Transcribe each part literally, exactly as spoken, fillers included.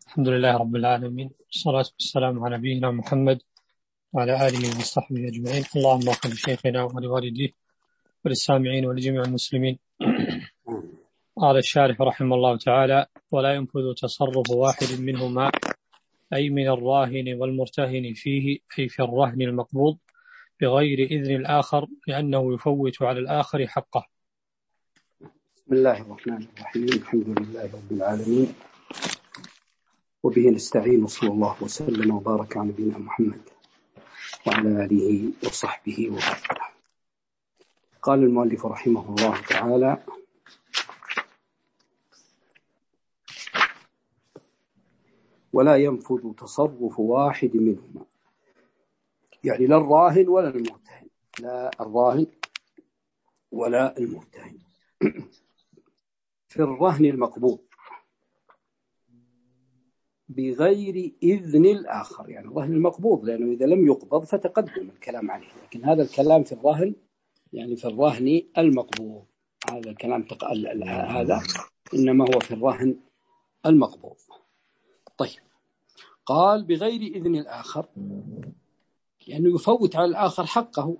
الحمد لله رب العالمين، والصلاة والسلام على نبينا محمد وعلى آله وصحبه أجمعين. اللهم اغفر لشيخنا ولوالديه وللسامعين ولجميع المسلمين. قال الشارح رحمه الله تعالى: ولا ينفذ تصرف واحد منهما، أي من الراهن والمرتهن فيه، أي في الرهن المقبوض، بغير إذن الآخر، لأنه يفوت على الآخر حقه. بسم الله الرحمن الرحيم. الحمد لله رب العالمين، وبه نستعين، وصلى الله وسلم وبارك على نبينا محمد وعلى آله وصحبه وبارك. قال المؤلف رحمه الله تعالى: ولا ينفذ تصرف واحد منهما، يعني لا الراهن ولا المرتهن، لا الراهن ولا المرتهن في الرهن المقبوض بغير إذن الآخر. يعني الرهن المقبوض، لأنه إذا لم يقبض فتقدم الكلام عليه، لكن هذا الكلام في الرهن، يعني في الرهن المقبوض، هذا الكلام تق... هذا إنما هو في الرهن المقبوض. طيب، قال بغير إذن الآخر، لأنه يعني يفوت على الآخر حقه.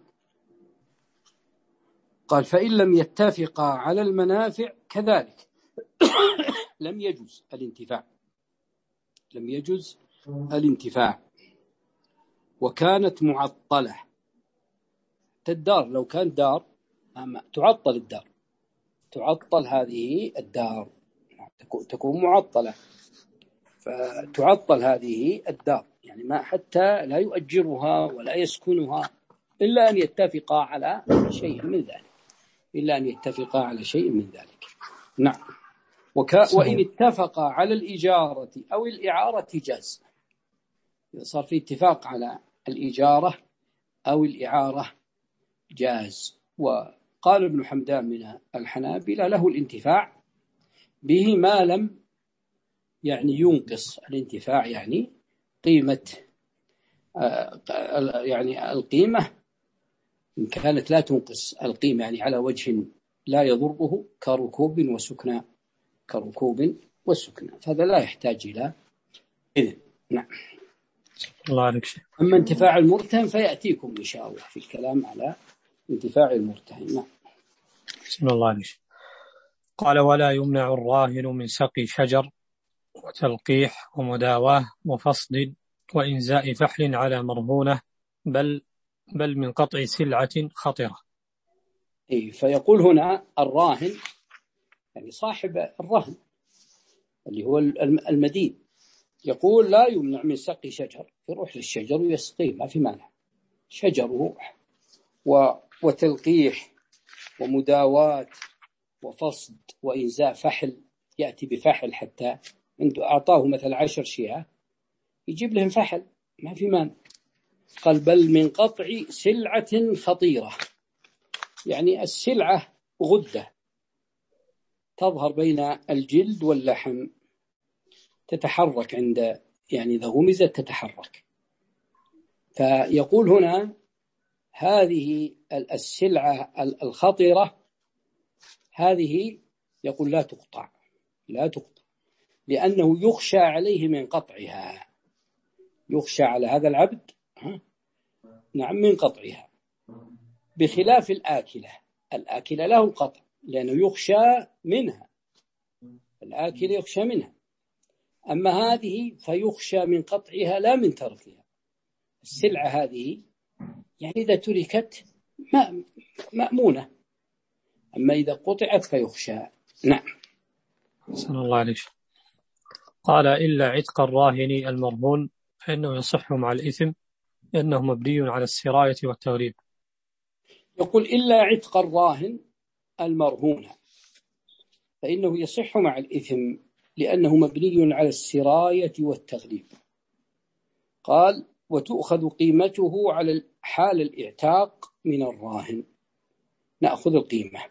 قال: فإن لم يتفقا على المنافع كذلك لم يجوز الانتفاع، لم يجوز الانتفاع وكانت معطلة. الدار لو كانت دار تعطل، الدار تعطل، هذه الدار تكون معطلة، فتعطل هذه الدار، يعني ما حتى لا يؤجرها ولا يسكنها إلا أن يتفقا على شيء من ذلك، إلا أن يتفقا على شيء من ذلك. نعم. وك... وإن اتفقا على الإجارة أو الإعارة جاز. إذا صار في اتفاق على الإجارة أو الإعارة جاز. وقال ابن حمدان من الحنابلة: له الانتفاع به ما لم يعني ينقص الانتفاع، يعني قيمة، يعني القيمة إن كانت لا تنقص القيمة، يعني على وجه لا يضره، كركوب وسكنى، كركوب وسكنى، فهذا لا يحتاج إلى إذن. نعم. الله عليك شيء. أما انتفاع المرتهن فيأتيكم إن شاء الله في الكلام على انتفاع المرتهن. نعم. بسم الله عليك. قال: ولا يمنع الراهن من سقي شجر وتلقيح ومداواه وفصد وإنزاء فحل على مرهونة، بل بل من قطع سلعة خطرة. إيه، فيقول هنا الراهن، يعني صاحب الرهن اللي هو المدين، يقول لا يمنع من سقي شجر، يروح للشجر ويسقيه، ما في مانع، شجر روح، وتلقيح ومداواة وفصد وإنزاء فحل، يأتي بفحل، حتى عنده أعطاه مثل عشر شيعة يجيب لهم فحل، ما في مانع. قال: بل من قطع سلعة خطيرة، يعني السلعة غدة تظهر بين الجلد واللحم، تتحرك عند، يعني إذا غمزت تتحرك. فيقول هنا هذه السلعة الخطيرة هذه، يقول لا تقطع، لا تقطع، لأنه يخشى عليه من قطعها، يخشى على هذا العبد نعم من قطعها، بخلاف الآكلة. الآكلة له القطع لأنه يخشى منها، الآكل يخشى منها، أما هذه فيخشى من قطعها لا من تركها. السلعة هذه يعني إذا تركت مأمونة، أما إذا قطعت فيخشى. نعم. صلى الله عليه وسلم. قال: إلا عتق الراهن المرهون فإنه يصح مع الإثم، لأنه مبني على السراية والتغريب. يقول: إلا عتق الراهن المرهون فإنه يصح مع الإثم، لأنه مبني على السراية والتغليب. قال: وتؤخذ قيمته على حال الاعتاق من الراهن. نأخذ القيمة،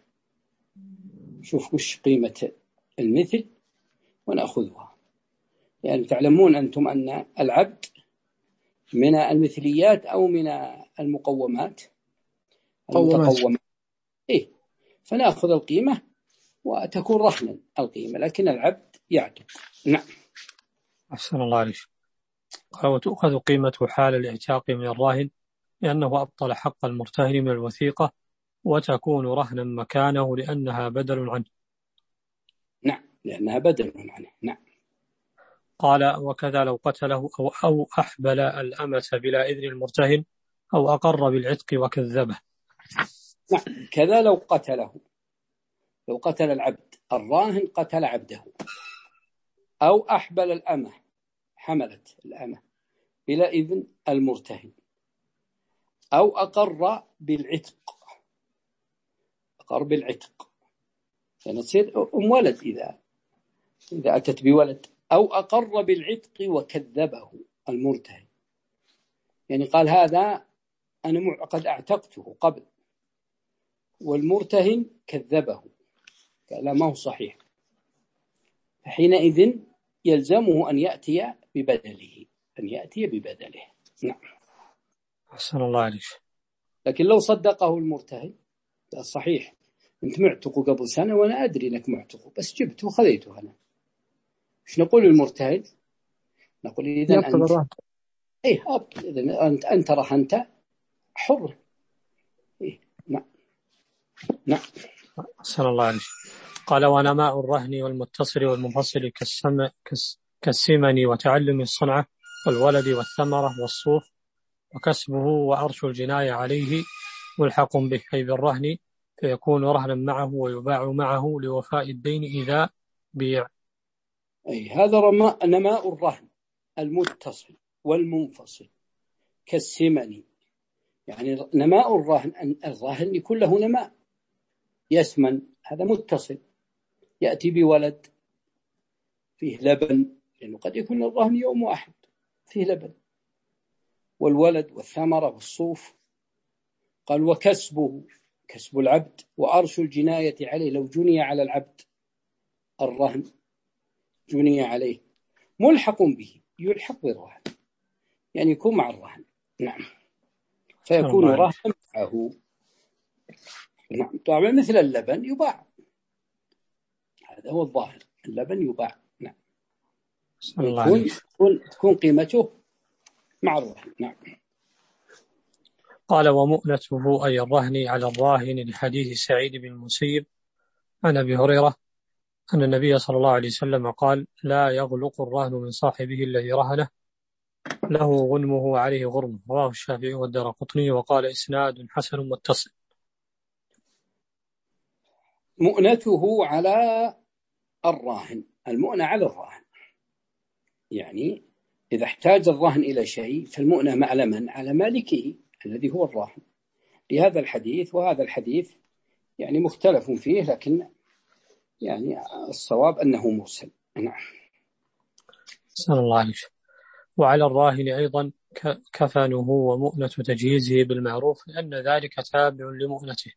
شوف وش قيمة المثل ونأخذها. يعني تعلمون أنتم أن العبد من المثليات أو من المقومات المتقومات، إيه، فنأخذ القيمة وتكون رهنا القيمة، لكن العبد يعتق. نعم. أحسن الله عليك. قال وتؤخذ قيمة حال الاعتاق من الراهن لأنه أبطل حق المرتهن من الوثيقة، وتكون رهنا مكانه لأنها بدل عنه. نعم، لأنها بدل عنه. نعم. قال وكذا لو قتله أو, أو أحبل الأمة بلا إذن المرتهن أو أقر بالعتق وكذبه. نعم، كذا لو قتله، لو قتل العبد، الراهن قتل عبده، أو أحبل الأمة، حملت الأمة بلا إذن المرتهن، أو أقر بالعتق، أقر بالعتق يعني تصير أم ولد إذا إذا أتت بولد، أو أقر بالعتق وكذبه المرتهن، يعني قال هذا أنا قد أعتقته قبل، والمرتهن كذبه قال لا ما هو صحيح، فحينئذ يلزمه أن يأتي ببدله، أن يأتي ببدله. نعم. أحسن الله عليك. لكن لو صدقه المرتهن لا صحيح، أنت معتق قبل سنة وأنا أدري أنك معتق، بس جبته وخذيته أنا، إيش نقول للمرتهن؟ نقول إذا أنت إيه أبطل، إذا أنت أنت رهنت حر. إيه. نعم. نعم. أحسن الله عليك. قال ونماء الرهن والمتصل والمنفصل كالسم كالسمن وتعلم الصنعة والولد والثمرة والصوف وكسبه وأرش الجناية عليه ملحق به أي بالرهن، فيكون رهنا معه ويباع معه لوفاء الدين إذا بيع. أي هذا رماء نماء الرهن المتصل والمنفصل كالسمن، يعني نماء الرهن، الرهن يكون له نماء يسمن، هذا متصل يأتي بولد فيه لبن، لأنه قد يكون الرهن يوم واحد فيه لبن، والولد والثمرة والصوف. قال وكسبه، كسب العبد، وأرش الجناية عليه، لو جني على العبد الرهن جني عليه، ملحق به، يلحق بالرهن يعني يكون مع الرهن. نعم، فيكون رهنا معه. نعم. طبعا مثل اللبن يباع، هذا هو الظاهر، اللبن يباع. نعم. يكون تكون تكون قيمته مع الرهن. نعم. قال ومؤنته أي الرهن على الراهن لحديث سعيد بن المسيب عن أبي هريرة أن النبي صلى الله عليه وسلم قال لا يغلق الرهن من صاحبه الذي رهنه، له غنمه وعليه غرمه. رواه الشافعي والدارقطني وقال إسناد حسن متصل. مؤنته على الراهن، المؤنة على الراهن، يعني إذا احتاج الراهن إلى شيء فالمؤنة على من؟ على مالكه الذي هو الراهن، لهذا الحديث. وهذا الحديث يعني مختلف فيه، لكن يعني الصواب أنه مرسل. نعم. صلى الله عليه وسلم. وعلى الراهن أيضا كفنه ومؤنة تجهيزه بالمعروف لأن ذلك تابع لمؤنته.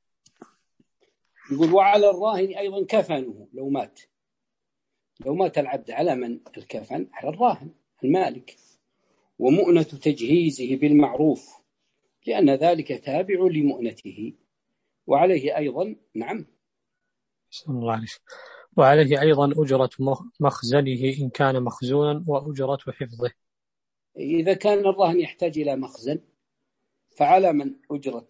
يقول وعلى الراهن أيضا كفنه، لو مات لو مات العبد على من الكفن؟ على الراهن المالك. ومؤنة تجهيزه بالمعروف لأن ذلك تابع لمؤنته. وعليه أيضا. نعم. صلى الله عليه وسلم. وعليه أيضا أجرة مخزنه إن كان مخزونا وأجرة حفظه. إذا كان الراهن يحتاج إلى مخزن فعلى من أجرة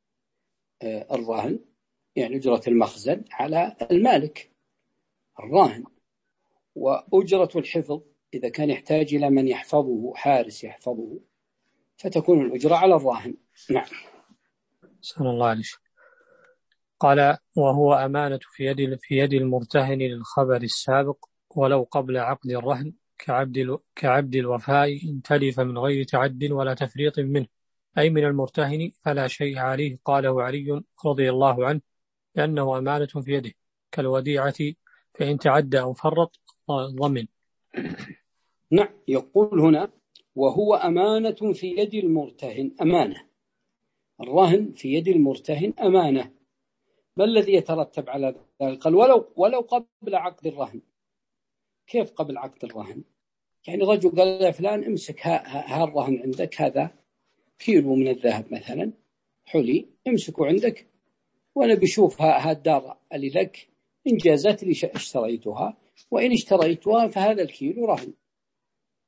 الراهن، يعني أجرة المخزن على المالك الراهن. وأجرة الحفظ إذا كان يحتاج إلى من يحفظه، حارس يحفظه، فتكون الأجرة على الراهن. نعم. صلى الله عليه وسلم. قال وهو أمانة في يد في يد المرتهن للخبر السابق ولو قبل عقد الرهن كعبد كعبد الوفاء إن تلف من غير تعد ولا تفريط منه أي من المرتهن فلا شيء عليه. قاله علي رضي الله عنه لأنه أمانة في يده كالوديعة فإن تعدى أو فرط ضمن. نعم. يقول هنا وهو أمانة في يد المرتهن، أمانة الرهن في يد المرتهن أمانة. ما الذي يترتب على ذلك؟ قال ولو ولو قبل عقد الرهن. كيف قبل عقد الرهن؟ يعني رجل قال يا فلان امسك ها الرهن عندك، هذا كيلو من الذهب مثلا حلي، امسكه عندك وأنا بشوف ها الدار اللي لك إن جازت لي اشتريتها، وإن اشتريتها فهذا الكيلو رهن.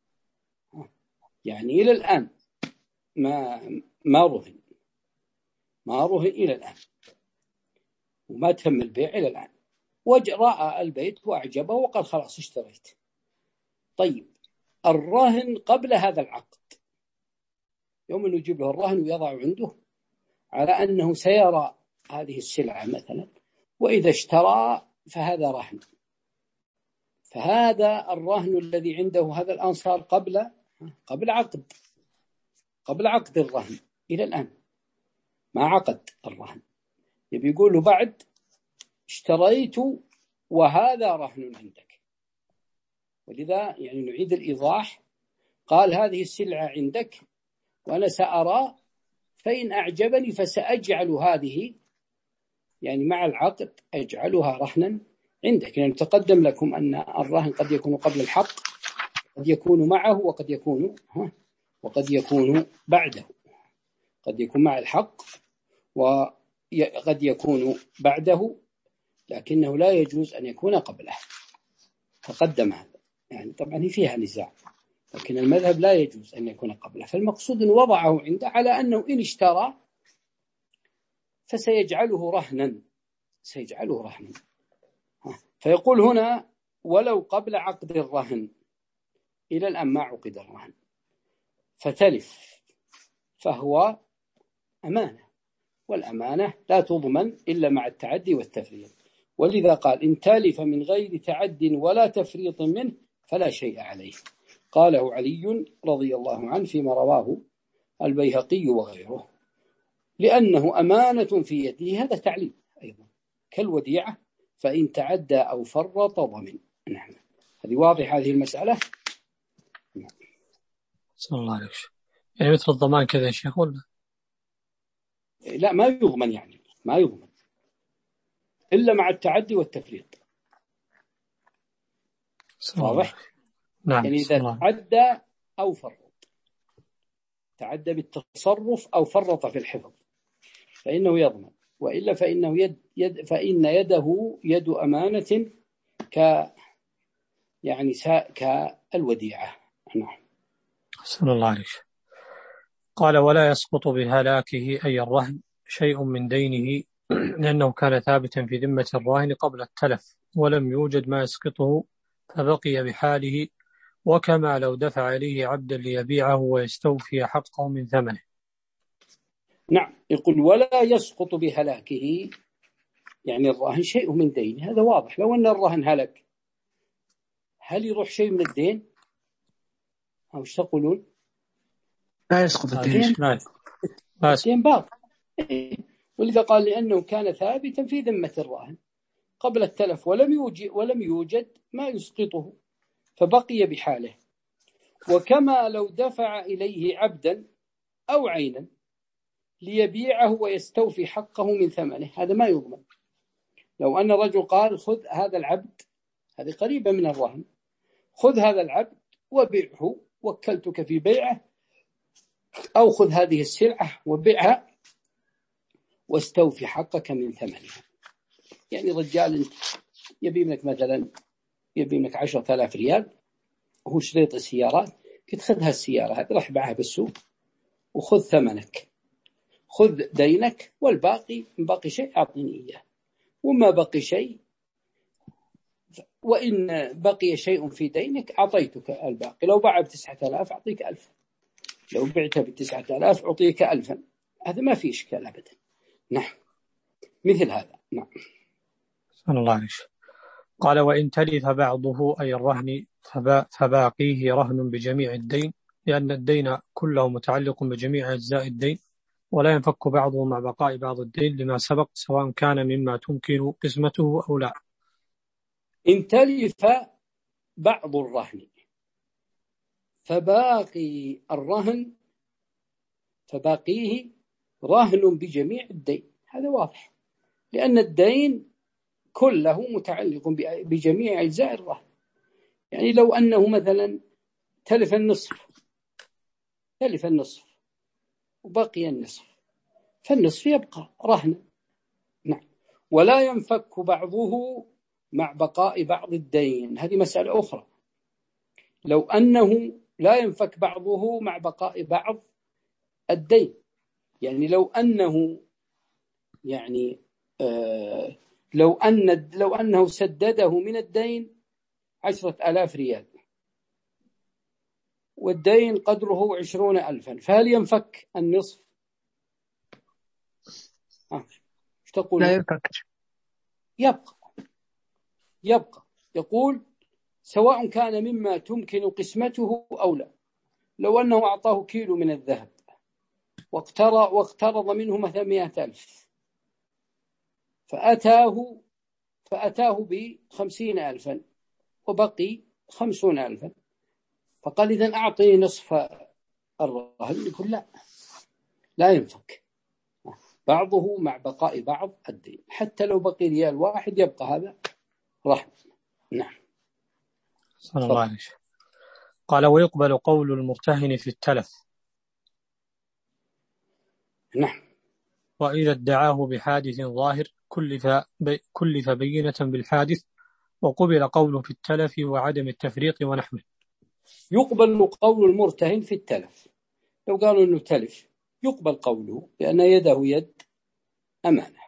يعني إلى الآن ما ما رهن ما رهن إلى الآن، وما تم البيع إلى الآن، ورأى البيت وأعجبه وقال خلاص اشتريت. طيب الرهن قبل هذا العقد، يوم أنه يجيب له الرهن ويضع عنده على أنه سيرى هذه السلعة مثلا، وإذا اشترى فهذا رهن، فهذا الرهن الذي عنده هذا الآن صار قبل قبل عقد قبل عقد الرهن إلى الآن ما عقد الرهن. يبي يقول له بعد اشتريت وهذا رهن عندك، ولذا يعني نعيد الإيضاح. قال هذه السلعة عندك وأنا سأرى، فإن أعجبني فسأجعل هذه يعني مع العقد أجعلها رهنا عندك. يعني تقدم لكم أن الرهن قد يكون قبل الحق، قد يكون معه، وقد يكون وقد يكون بعده، قد يكون مع الحق وقد يكون بعده، لكنه لا يجوز أن يكون قبله. تقدم هذا، يعني طبعا فيها نزاع، لكن المذهب لا يجوز أن يكون قبله. فالمقصود أن وضعه عنده على أنه إن اشترى فسيجعله رهنا سيجعله رهنا فيقول هنا ولو قبل عقد الرهن إلى الآن ما عقد الرهن فتلف، فهو أمانة، والأمانة لا تضمن إلا مع التعدي والتفريط. ولذا قال إن تلف من غير تعد ولا تفريط منه فلا شيء عليه. قاله علي رضي الله عنه فيما رواه البيهقي وغيره، لأنه أمانة في يده. هذا تعليل أيضا كالوديعة، فإن تعدى أو فرط ضمن. نعم، هذه واضح هذه المسألة. نعم. صلى الله عليه وسلم. يعني مثل الضمان كذا يا شيخ ولا لا؟ ما يضمن، يعني ما يضمن إلا مع التعدي والتفريط. واضح؟ نعم. يعني إذا تعدى أو فرط، تعدى بالتصرف أو فرط في الحفظ فإنه يضمن، وإلا فإنه يد يد فإن يده يد أمانة ك يعني كالوديعة. نعم. صلى الله عليه وسلم. قال ولا يسقط بهلاكه أي الرهن شيء من دينه، لأنه كان ثابتا في ذمة الراهن قبل التلف ولم يوجد ما يسقطه فبقي بحاله، وكما لو دفع إليه عبدا ليبيعه ويستوفي حقه من ثمنه. نعم، يقول ولا يسقط بهلاكه، يعني الراهن شيء من دينه. هذا واضح، لو أن الراهن هلك هل يروح شيء من الدين أو ايش تقولون؟ لا يسقط الدين، الدين باطل. ولذا قال لأنه كان ثابتا في ذمة الراهن قبل التلف ولم يوجد ولم يوجد ما يسقطه فبقي بحاله. وكما لو دفع إليه عبدا أو عينا ليبيعه ويستوفي حقه من ثمنه، هذا ما يضمن. لو أن الرجل قال خذ هذا العبد، هذه قريبة من الرهن، خذ هذا العبد وبيعه، وكلتك في بيعه، أو خذ هذه السلعة وبيعها واستوفي حقك من ثمنها. يعني رجال انت يبي منك مثلا يبي منك عشرة آلاف ريال وهو شريط السيارات، قلت خذ هالسيارة هذه راح باعها بالسوق وخذ ثمنك، خذ دينك، والباقي من باقي شيء أعطيني إياه، وما بقي شيء وإن بقي شيء في دينك أعطيتك الباقي. لو باع بتسعة آلاف أعطيك ألف، لو بعت بتسعة آلاف أعطيك ألفا. هذا ما في إشكال أبدا. نعم، مثل هذا. نعم. صلى الله عليه وسلم. قال وإن تلف بعضه أي الرهن فباقيه رهن بجميع الدين، لأن الدين كله متعلق بجميع أجزاء الدين، ولا ينفك بعضه مع بقاء بعض الدين لما سبق، سواء كان مما تمكن قسمته أو لا. إن تلف بعض الرهن فباقي الرهن فباقيه رهن بجميع الدين. هذا واضح، لأن الدين كله متعلق بجميع أجزاء الرهن. يعني لو أنه مثلا تلف النصف تلف النصف وبقي النصف، فالنصف يبقى رهنا. نعم. ولا ينفك بعضه مع بقاء بعض الدين، هذه مسألة أخرى. لو أنه لا ينفك بعضه مع بقاء بعض الدين. يعني لو أنه يعني آه لو أن لو أنه سدده من الدين عشرة آلاف ريال والدين قدره عشرون ألفا، فهل ينفك النصف؟ آه. ايش تقول؟ لا ينفك، يبقى يبقى يقول سواء كان مما تمكن قسمته أو لا. لو أنه أعطاه كيلو من الذهب واقترض واقترض منه مثلا مئة ألف، فأتاه فأتاه بخمسين ألفا وبقي خمسون ألفا، فقال إذن أعطي نصف الرهن. يقول لا، لا ينفك بعضه مع بقاء بعض الدين، حتى لو بقي ريال واحد يبقى هذا رهن. نعم. صلى الله عليه وسلم. قال ويقبل قول المرتهن في التلف. نعم. وإذا ادعاه بحادث ظاهر كلف, بي كلف بينة بالحادث، وقبل قوله في التلف وعدم التفريق ونحوه. يقبل قول المرتهن في التلف، لو قالوا أنه تلف يقبل قوله لأن يده يد أمانة،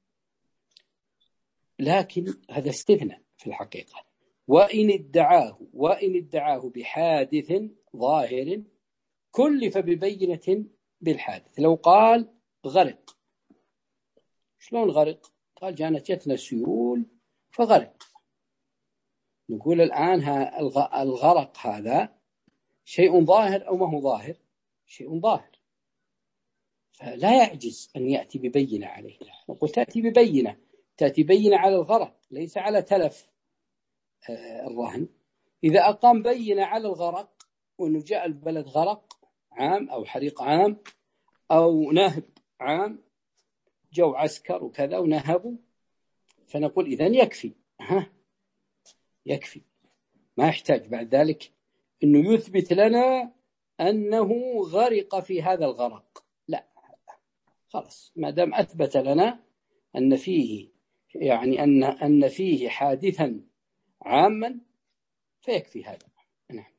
لكن هذا استثناء في الحقيقة. وإن ادعاه وإن ادعاه بحادث ظاهر كلف ببينة بالحادث. لو قال غرق، شلون غرق؟ قال جانا جتنا سيول فغرق. نقول الآن الغرق هذا شيء ظاهر أو ما هو ظاهر؟ شيء ظاهر، فلا يعجز أن يأتي ببينة عليه. نقول تأتي ببينة، تأتي بينة على الغرق ليس على تلف الرهن. إذا أقام بينة على الغرق وأنه جاء البلد غرق عام أو حريق عام أو نهب عام، جو عسكر وكذا ونهبوا، فنقول إذن يكفي، ها يكفي، ما يحتاج بعد ذلك أنه يثبت لنا أنه غرق في هذا الغرق. لا، خلاص ما دام أثبت لنا أن فيه يعني أن أن فيه حادثا عاما فيكفي هذا. نعم.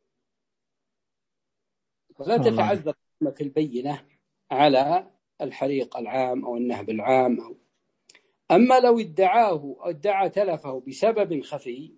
ولا تتعذر في البينة على الحريق العام أو النهب العام أو. أما لو ادعاه أو ادعى تلفه بسبب خفي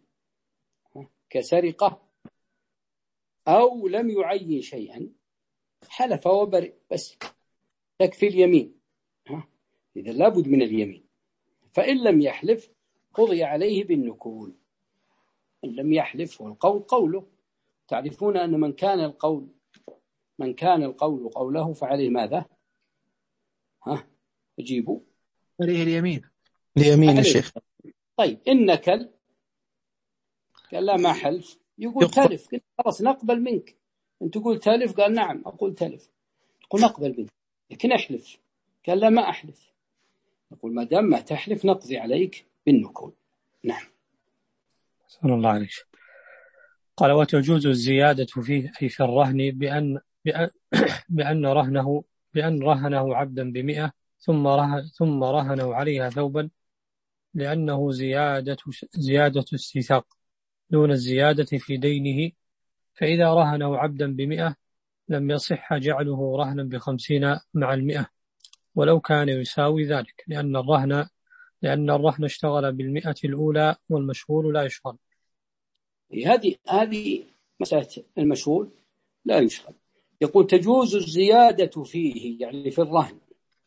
كسرقة أو لم يعين شيئا حلف وبرئ بس، تكفي اليمين. إذا لابد من اليمين، فإن لم يحلف قضي عليه بالنكول. إن لم يحلف والقول قوله. تعرفون أن من كان القول من كان القول قوله فعليه ماذا؟ ها أجيبوا. عليه اليمين. اليمين يا شيخ. طيب إنك قال لا ما حلف، يقول تلف، خلاص نقبل منك. أنت تقول تلف، قال نعم أقول تلف، تقول نقبل منك، لكن أحلف، قال لا ما أحلف، نقول ما دام ما تحلف نقضي عليك بالنكول. نعم. صلى الله عليه وسلم. قال وتجوز الزيادة فيه أي في الرهن بأن بأن, بأن رهنه بأن رهنه عبدا بمئة ثم رهن ثم رهنه عليها ثوبا، لأنه زيادة زيادة استيثاق دون الزيادة في دينه. فإذا رهنه عبدا بمئة لم يصح جعله رهنا بخمسين مع المئة ولو كان يساوي ذلك، لأن الرهن لأن الرهن اشتغل بالمئة الأولى والمشغول لا يشغل. هذه هذه مسألة المشغول لا يشغل. يقول تجوز الزيادة فيه يعني في الرهن.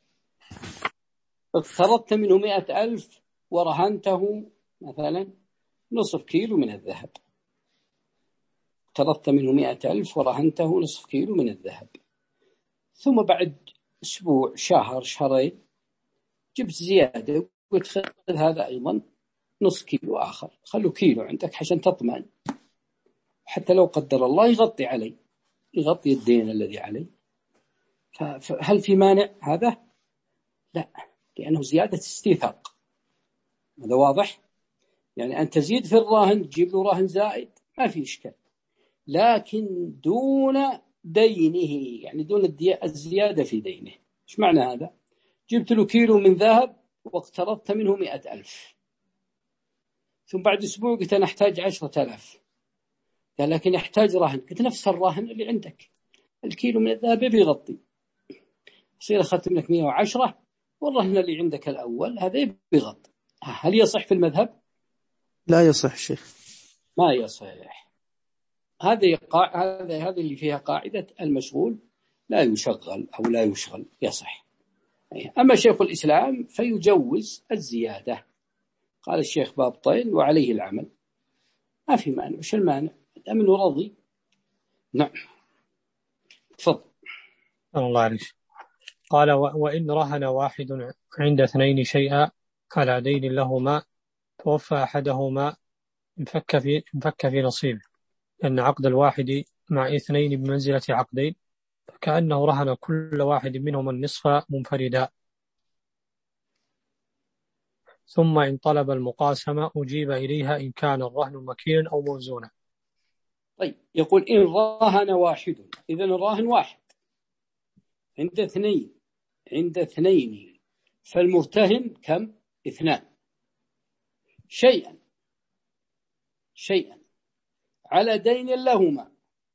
اقترضت منه مئة ألف ورهنته مثلا نصف كيلو من الذهب. اقترضت منه مئة ألف ورهنته نصف كيلو من الذهب، ثم بعد أسبوع شهر شهرين جبت زيادة قلت خذ هذا أيضا نصف كيلو آخر، خلوا كيلو عندك عشان تطمئن، حتى لو قدر الله يغطي علي يغطي الدين الذي علي. فهل في مانع هذا؟ لا، لأنه زيادة استيثاق. هذا واضح؟ يعني أن تزيد في الراهن تجيب له راهن زائد ما في إشكال، لكن دون دينه، يعني دون الزيادة في دينه. إيش معنى هذا؟ جبت له كيلو من ذهب واقترضت منه مئة ألف، ثم بعد أسبوع قلت أنا أحتاج عشرة ألاف، قال لكن يحتاج رهن. قلت نفس الرهن اللي عندك، الكيلو من الذهب بيغطي، يصير أخذت منك مئة وعشرة والرهن اللي عندك الأول هذا بيغطي. هل يصح في المذهب؟ لا يصح شيخ، ما يصح. هذه قا... هذا هذه اللي فيها قاعدة المشغول لا يشغل أو لا يشغل، يصح. أما شيخ الإسلام فيجوز الزيادة. قال الشيخ بابطين وعليه العمل، ما في مانع. وش المانع؟ أمن راضي. نعم تفضل. الله عليك. قال وإن رهن واحد عند اثنين شيئا على دين لهما توفى أحدهما انفك في, انفك في نصيبه، لأن عقد الواحد مع اثنين بمنزلة عقدين، فكأنه رهن كل واحد منهما النصف منفردا. ثم إن طلب المقاسمة أجيب إليها إن كان الرهن مكيلا أو موزونا. طيب يقول إن راهن واحد، إذن الراهن واحد عند اثنين، عند اثنين فالمرتهن كم؟ اثنان. شيئا شيئا على دين لهما.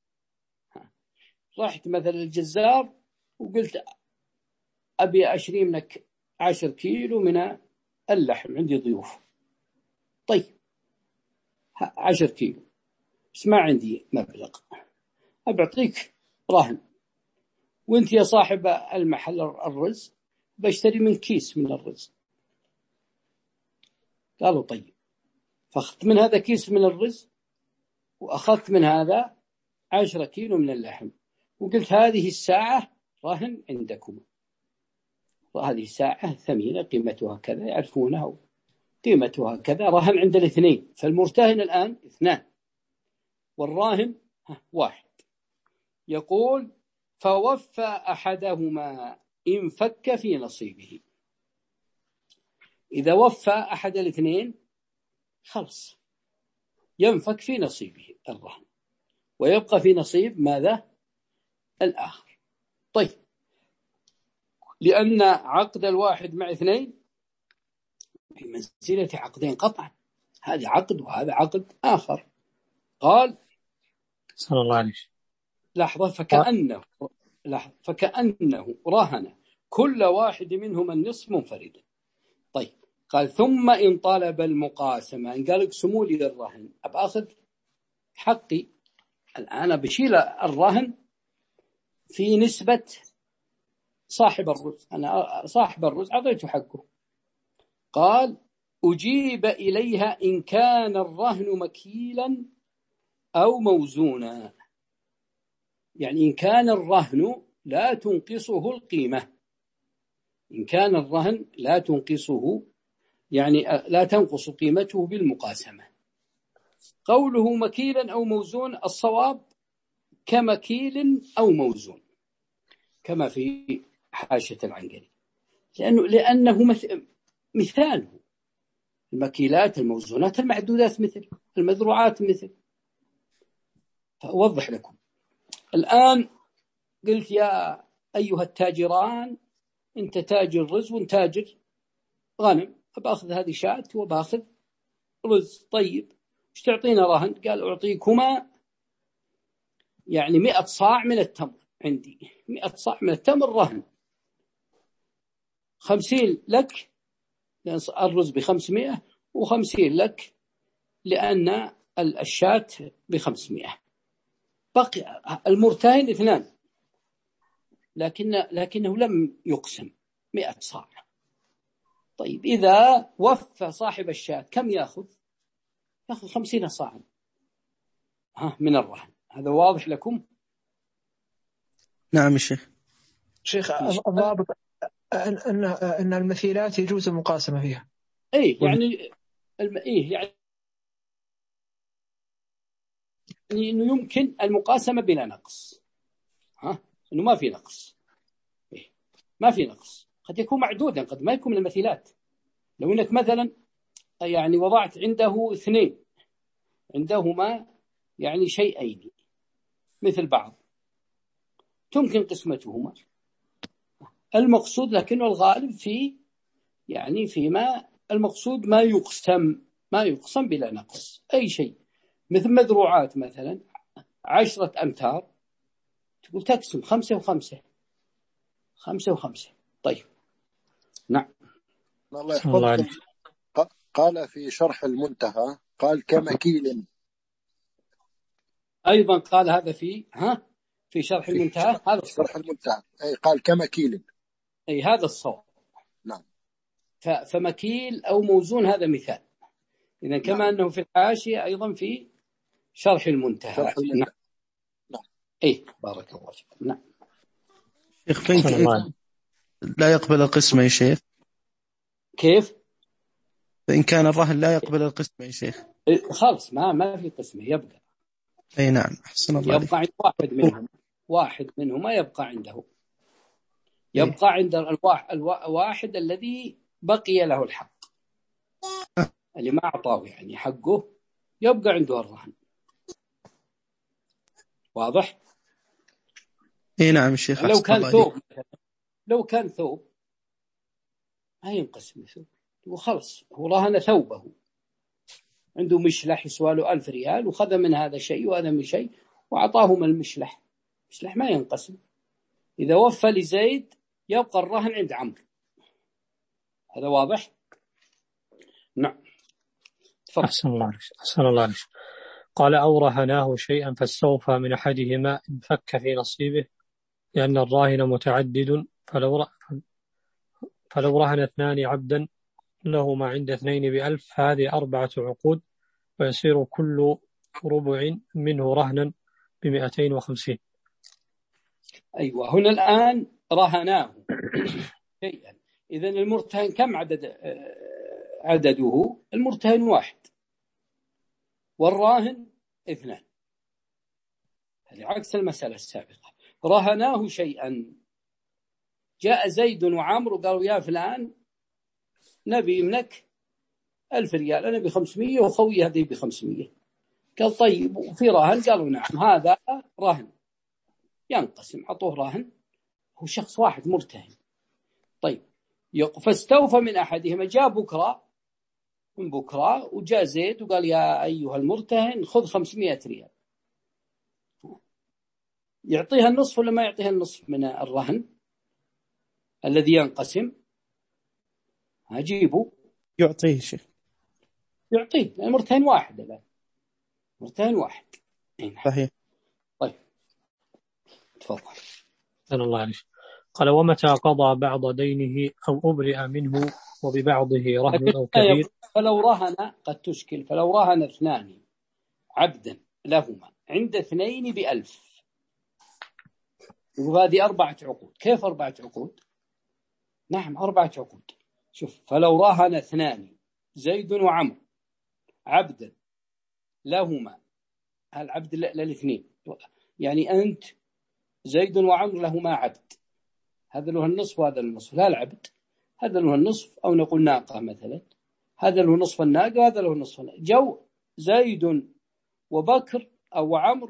رحت مثلا الجزار وقلت أبي أشري منك عشر كيلو من اللحم، عندي ضيوف. طيب عشر كيلو بس ما عندي مبلغ، أبعطيك رهن، وانت يا صاحب المحل الرز بشتري من كيس من الرز. قالوا طيب، فأخذت من هذا كيس من الرز وأخذت من هذا عشرة كيلو من اللحم، وقلت هذه الساعة رهن عندكم، وهذه الساعة ثمينة قيمتها كذا، يعرفونها قيمتها كذا، رهن عند الاثنين. فالمرتهن الآن اثنان والراهن واحد. يقول فوفى أحدهما انفك في نصيبه. إذا وفى أحد الاثنين خلص ينفك في نصيبه الرهن، ويبقى في نصيب ماذا؟ الآخر. طيب لأن عقد الواحد مع اثنين بمنزلة عقدين قطعا، هذا عقد وهذا عقد آخر. قال صلى الله عليه لحظة فكأنه لحظة فكأنه رهن كل واحد منهما النصف منفردا. طيب قال ثم إن طلب المقاسمة، إن قال اقسموا لي الرهن، أبقى أخذ حقي الآن، بشيل الرهن في نسبة صاحب الرز، أنا صاحب الرز أعطيته حقه. قال أجيب إليها إن كان الرهن مكيلا أو موزونا، يعني إن كان الرهن لا تنقصه القيمة، إن كان الرهن لا تنقصه يعني لا تنقص قيمته بالمقاسمة. قوله مكيلا أو موزون الصواب كمكيل أو موزون كما في حاشية العنقري، لأنه لأنه مثاله المكيلات الموزونات المعدودات مثل المذروعات مثل. فأوضح لكم الآن، قلت يا أيها التاجران، أنت تاجر رز وتاجر غنم، بأخذ هذه شاة وبأخذ رز. طيب ايش تعطينا رهن؟ قال أعطيكما يعني مئة صاع من التمر، عندي مئة صاع من التمر رهن، خمسين لك لأن الرز بخمسمائة، وخمسين لك لأن الشاة بخمسمائة. بقي المرتهن اثنان، لكن لكنه لم يقسم مئة صاع. طيب إذا وفى صاحب الشاة كم يأخذ؟ يأخذ خمسين صاعا ها من الرهن. هذا واضح لكم؟ نعم الشيخ. شيخ الضابط أن أن المثيلات يجوز المقاسمة فيها. إيه يعني الم... إيه يعني إنه يمكن المقاسمة بلا نقص، ها إنه ما في نقص، إيه ما في نقص. قد يكون معدودا، قد ما يكون من المثيلات. لو إنك مثلا يعني وضعت عنده اثنين عندهما يعني شيئين مثل بعض، تمكن قسمتهما المقصود، لكنه الغالب في يعني فيما المقصود ما يقسم ما يقسم بلا نقص أي شيء. مثل مذروعات مثلا عشرة أمتار، تقول تقسم خمسة وخمسة، خمسة وخمسة. طيب نعم. الله يحفظكم. قال في شرح المنتهى قال كمكيل. أيضا قال هذا في ها في شرح في المنتهى، هذا الصواب. شرح المنتهى أي قال كمكيل. أي هذا الصواب. نعم. فمكيل أو موزون هذا مثال. إذا كما نعم. أنه في الحاشية أيضا في شرح المنتهى. شرح المنتهى. نعم. نعم. إيه بارك الله فيك. نعم. شيخ فين لا يقبل القسمة يا شيخ؟ كيف؟ فإن كان الرهن لا يقبل القسمة يا شيخ؟ إيه خلاص ما ما في قسمة، يبقى. أي نعم. أحسن الله عليك. يبقى عند واحد منهم، واحد منهم ما يبقى عنده، يبقى عند الواحد الذي بقي له الحق، اللي ما أعطاه يعني حقه، يبقى عنده الرهن. واضح؟ اي نعم الشيخ. لو كان ثوب مثلا، لو كان ثوب ما ينقسم ثوب، وخلص هو رهن ثوبه، عنده مشلح يسوى له ألف ريال وخذ من هذا شيء وهذا من شيء وأعطاهم المشلح، مشلح ما ينقسم. إذا وفى لزيد يبقى الرهن عند عمرو. هذا واضح؟ نعم. أحسن الله عليك. أحسن الله عليك. قال أو رهناه شيئا فاستوفى من أحدهما انفك في نصيبه، لأن الراهن متعدد، فلو ر... فلو رهن اثنان عبدا له ما عند اثنين بألف، هذه أربعة عقود، ويصير كل ربع منه رهنا بمئتين وخمسين. أيوة. هنا الآن رهناه شيئا، إذن المرتهن كم عدد عدده؟ المرتهن واحد والراهن اثنان. هذه عكس المسألة السابقة. رهناه شيئا، جاء زيد وعمرو قالوا يا فلان نبي منك ألف ريال، أنا بخمسمية وخوي هذه بخمسمية. قال طيب وفي رهن؟ قالوا نعم هذا رهن ينقسم، عطوه رهن، هو شخص واحد مرتهن. طيب فاستوفى من أحدهما، جاء بكرة من بكرة وجاء زيد وقال يا أيها المرتهن خذ خمسمائة ريال، يعطيها النصف ولا ما يعطيها النصف من الرهن الذي ينقسم؟ هجيبه. يعطيه شيء. يعطيه، المرتهن واحد الآن، مرتهن واحد. صحيح. طيب تفضل. أحسن الله عليك. قال ومتى قضى بعض دينه أو أبرئ منه وببعضه رهن أو كبير. فلو رهن، قد تشكل، فلو رهن اثنان عبدا لهما عند اثنين بألف، وهذه أربعة عقود. كيف أربعة عقود؟ نعم أربعة عقود. شوف، فلو رهن اثنان زيد وعمر عبدا لهما، العبد للاثنين، يعني أنت زيد وعمر لهما عبد، هذا له النصف وهذا له النصف، لا العبد هذا له النصف، أو نقول ناقة مثلا، هذا له نصف الناقة وهذا له نصف الناقة. جو زيد وبكر أو عمر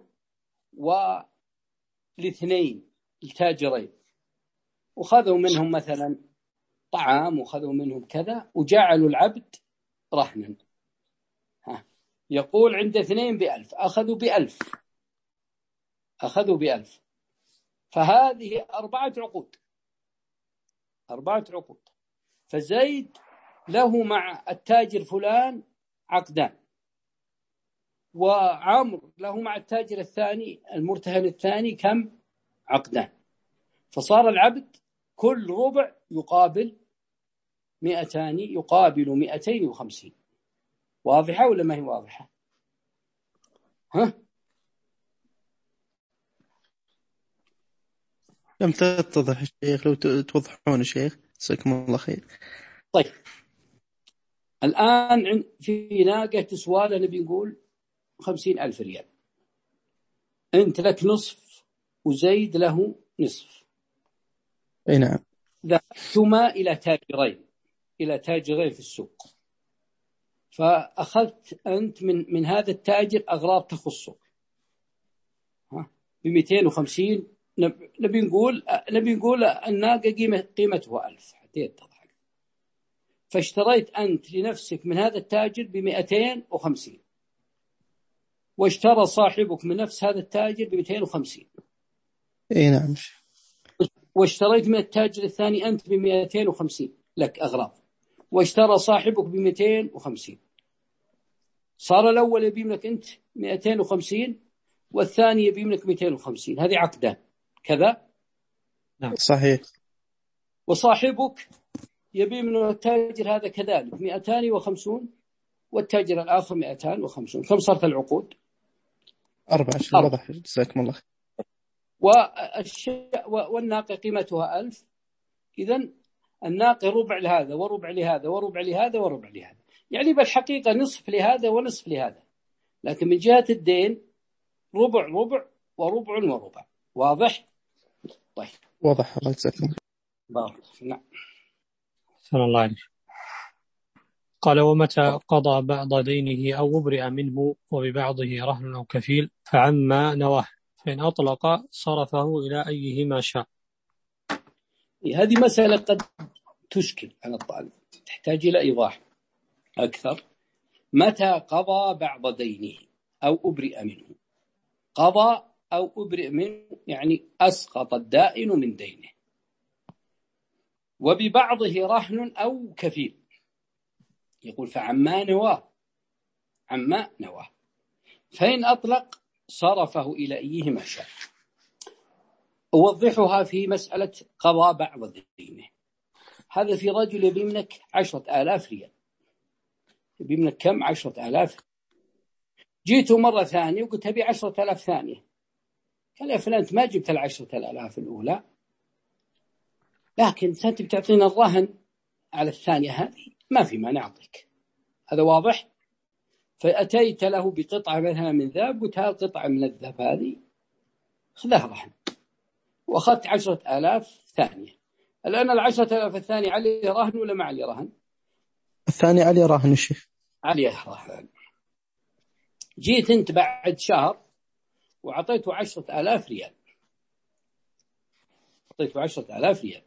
والاثنين التاجرين، وخذوا منهم مثلا طعام وخذوا منهم كذا وجعلوا العبد رهنا. ها. يقول عند اثنين بألف، أخذوا بألف، أخذوا بألف، فهذه أربعة عقود، أربعة عقود. فزيد له مع التاجر فلان عقدان، وعمر له مع التاجر الثاني المرتهن الثاني كم؟ عقدان. فصار العبد كل ربع يقابل مئتان، يقابل مئتين وخمسين. واضحة ولا ما هي واضحة؟ ها؟ لم تتضح الشيخ، لو توضحون الشيخ جزاكم الله خير. طيب الآن في ناقة تسوى لنا بنقول خمسين ألف ريال، أنت لك نصف وزيد له نصف. أي نعم. ذهبتما إلى تاجرين، إلى تاجرين في السوق، فأخذت أنت من من هذا التاجر أغراض تخصك بمئتين وخمسين. نبي نقول نبي نقول الناقة قيمة قيمتها ألف حتى يتضح. فاشتريت أنت لنفسك من هذا التاجر بمئتين وخمسين، واشترى صاحبك من نفس هذا التاجر ب مئتين وخمسين. اي نعم. واشتريت من التاجر الثاني أنت ب مئتين وخمسين لك أغراض، واشترى صاحبك ب مئتين وخمسين. صار الأول يبي منك أنت مئتين وخمسين والثاني يبي منك مئتين وخمسين، هذه عقدان كذا. نعم صحيح. وصاحبك يبي من التاجر هذا كذلك مئتان وخمسون والتاجر الآخر مئتان وخمسون. كم صارت العقود؟ أربعة. واضح جزاكم الله. والشيء والناقة قيمتها ألف، إذن الناقة ربع لهذا وربع لهذا وربع لهذا وربع لهذا، يعني بالحقيقة نصف لهذا ونصف لهذا، لكن من جهة الدين ربع ربع وربع وربع. واضح؟ طيب واضح. الله يجزاكم بارك. نعم. سلام الله عليك. قال ومتى قضى بعض دينه أو أبرئ منه وببعضه رهن أو كفيل فعما نواه، فإن أطلق صرفه إلى أيهما شاء. هذه مسألة قد تشكل على الطالب، تحتاج إلى إيضاح أكثر. متى قضى بعض دينه أو أبرئ منه؟ قضى أو أبرئ منه يعني أسقط الدائن من دينه، وببعضه رهن أو كفيل. يقول فعما نواه، عما نواه، فإن أطلق صرفه إلى أيهما شاء. أوضحها في مسألة قضى بعض دينه. هذا في رجل يبي منك عشرة آلاف ريال، يبي منك كم؟ عشرة آلاف. جيته مرة ثانية وقلت أبي عشرة آلاف ثانية، قال يا فلان أنت ما جبت العشرة الآلاف الأولى، لكن أنت بتعطينا الرهن على الثانية هذه، ما في ما نعطيك. هذا واضح. فأتيت له بقطعة مثلا من ذهب، قلت هذه قطعة من الذهب هذه خذها رهن، وأخذت عشرة آلاف ثانية. الآن العشرة آلاف الثانية عليه رهن ولا ما عليه رهن؟ الثاني عليه رهن الشيخ. عليه رهن. جيت أنت بعد شهر وعطيته عشرة آلاف ريال، عطيته عشرة آلاف ريال،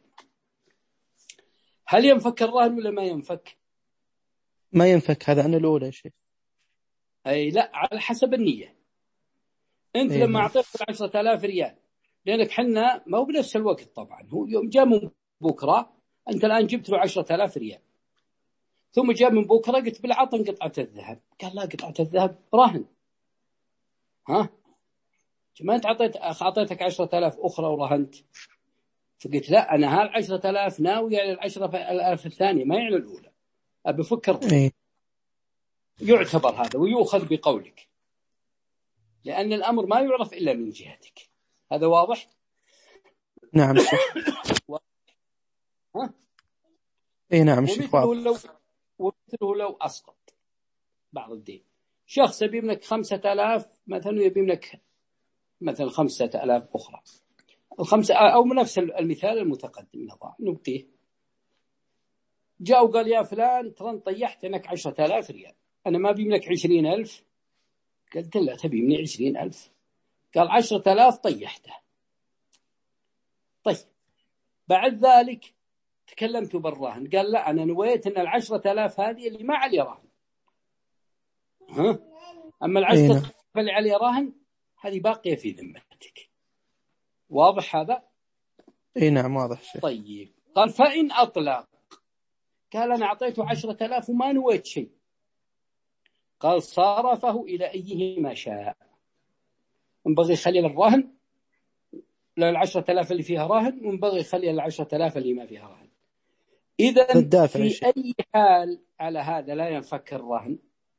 هل ينفك الرهن ولا ما ينفك؟ ما ينفك. هذا أنا الأولى يا شيخ. أي لا، على حسب النية. أنت أيه. لما أعطيته عشرة آلاف ريال، لأنك حنا ما هو بنفس الوقت طبعا، هو يوم جاء من بكرة أنت الآن جبت له عشرة آلاف ريال، ثم جاء من بكرة قلت بالعطن قطعة الذهب، قال لا قطعة الذهب رهن. ها ما أنت عطيت أعطيتك عشرة آلاف أخرى ورهنت، فقلت لا أنا هالعشرة آلاف ناوي على العشرة آلاف الثانية ما يعني الأولى، أبي فكر. أيه. يعتبر هذا ويؤخذ بقولك، لأن الأمر ما يعرف إلا من جهتك. هذا واضح؟ نعم شيخ. و... ها؟ اي نعم شيخ. ومثله لو ومثله لو أسقط بعض الدين، شخص يبي منك خمسة آلاف مثلا يبي منك مثلا خمسة آلاف أخرى، الخمسة أو نفس المثال المتقدم نضع نبقيه. جاء وقال يا فلان ترى طيحت لك عشرة آلاف ريال، أنا ما بي منك عشرين ألف. قلت لا تبي مني عشرين ألف. قال عشرة آلاف طيحته. طيب بعد ذلك تكلمت بالرهن، قال لا أنا نويت أن العشرة آلاف هذه اللي ما علي رهن، ها؟ أما العشرة آلاف اللي علي رهن هذه باقية في ذمتك. واضح هذا؟ اي نعم واضح شيء. طيب قال فإن أطلق، قال أنا أعطيته عشرة آلاف وما نويت شيء، قال صرفه إلى أيهما شاء. ينبغي يخلي الرهن للعشرة آلاف اللي فيها رهن، وينبغي يخلي العشرة آلاف اللي ما فيها رهن. إذا في أي حال على هذا لا ينفك الرهن